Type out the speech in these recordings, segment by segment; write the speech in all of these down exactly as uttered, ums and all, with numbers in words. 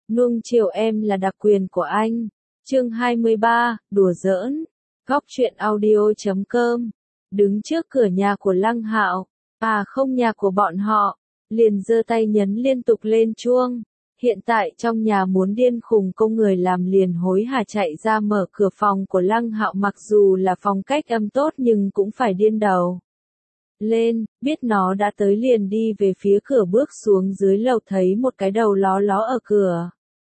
Nuông chiều em là đặc quyền của anh. Chương hai mươi ba, đùa giỡn. Góc truyện audio chấm com. Đứng trước cửa nhà của Lăng Hạo, à không nhà của bọn họ, liền giơ tay nhấn liên tục lên chuông. Hiện tại trong nhà muốn điên khùng, công người làm liền hối hả chạy ra mở cửa phòng của Lăng Hạo, mặc dù là phòng cách âm tốt nhưng cũng phải điên đầu lên, biết nó đã tới liền đi về phía cửa, bước xuống dưới lầu thấy một cái đầu ló ló ở cửa.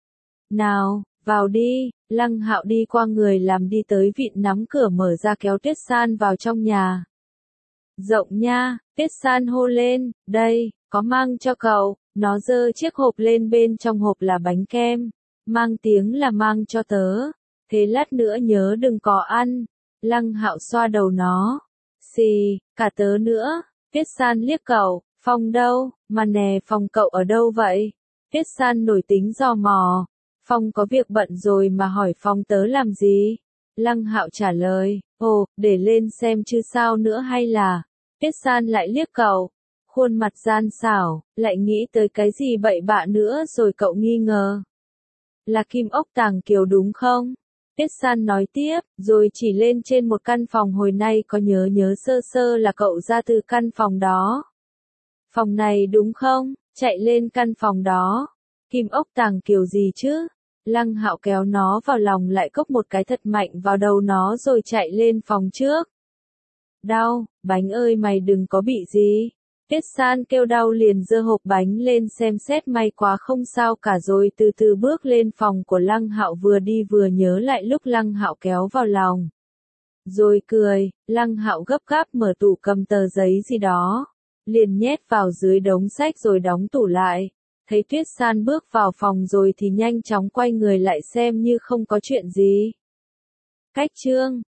Nào, vào đi. Lăng Hạo đi qua người làm đi tới vịn nắm cửa mở ra kéo Tuyết San vào trong nhà. Rộng nha, Tuyết San hô lên, đây, có mang cho cậu. Nó giơ chiếc hộp lên, bên trong hộp là bánh kem. Mang tiếng là mang cho tớ. Thế lát nữa nhớ đừng có ăn. Lăng Hạo xoa đầu nó. Xì, cả tớ nữa. Tuyết San liếc cậu, Phong đâu, mà nè Phong cậu ở đâu vậy? Tuyết San nổi tính giò mò. Phong có việc bận rồi mà hỏi Phong tớ làm gì? Lăng Hạo trả lời, ồ, để lên xem chứ sao nữa hay là... Tuyết San lại liếc cậu, khuôn mặt gian xảo, lại nghĩ tới cái gì bậy bạ nữa rồi cậu nghi ngờ. Là kim ốc tàng kiều đúng không? Tuyết San nói tiếp, rồi chỉ lên trên một căn phòng, hồi nay có nhớ nhớ sơ sơ là cậu ra từ căn phòng đó. Phòng này đúng không? Chạy lên căn phòng đó. Kim ốc tàng kiều gì chứ? Lăng Hạo kéo nó vào lòng, lại cốc một cái thật mạnh vào đầu nó rồi chạy lên phòng trước. Đau, bánh ơi mày đừng có bị gì. Tuyết San kêu đau liền giơ hộp bánh lên xem xét, may quá không sao cả, rồi từ từ bước lên phòng của Lăng Hạo, vừa đi vừa nhớ lại lúc Lăng Hạo kéo vào lòng. Rồi cười, Lăng Hạo gấp gáp mở tủ cầm tờ giấy gì đó, liền nhét vào dưới đống sách rồi đóng tủ lại. Thấy Tuyết San bước vào phòng rồi thì nhanh chóng quay người lại xem như không có chuyện gì. Cách chương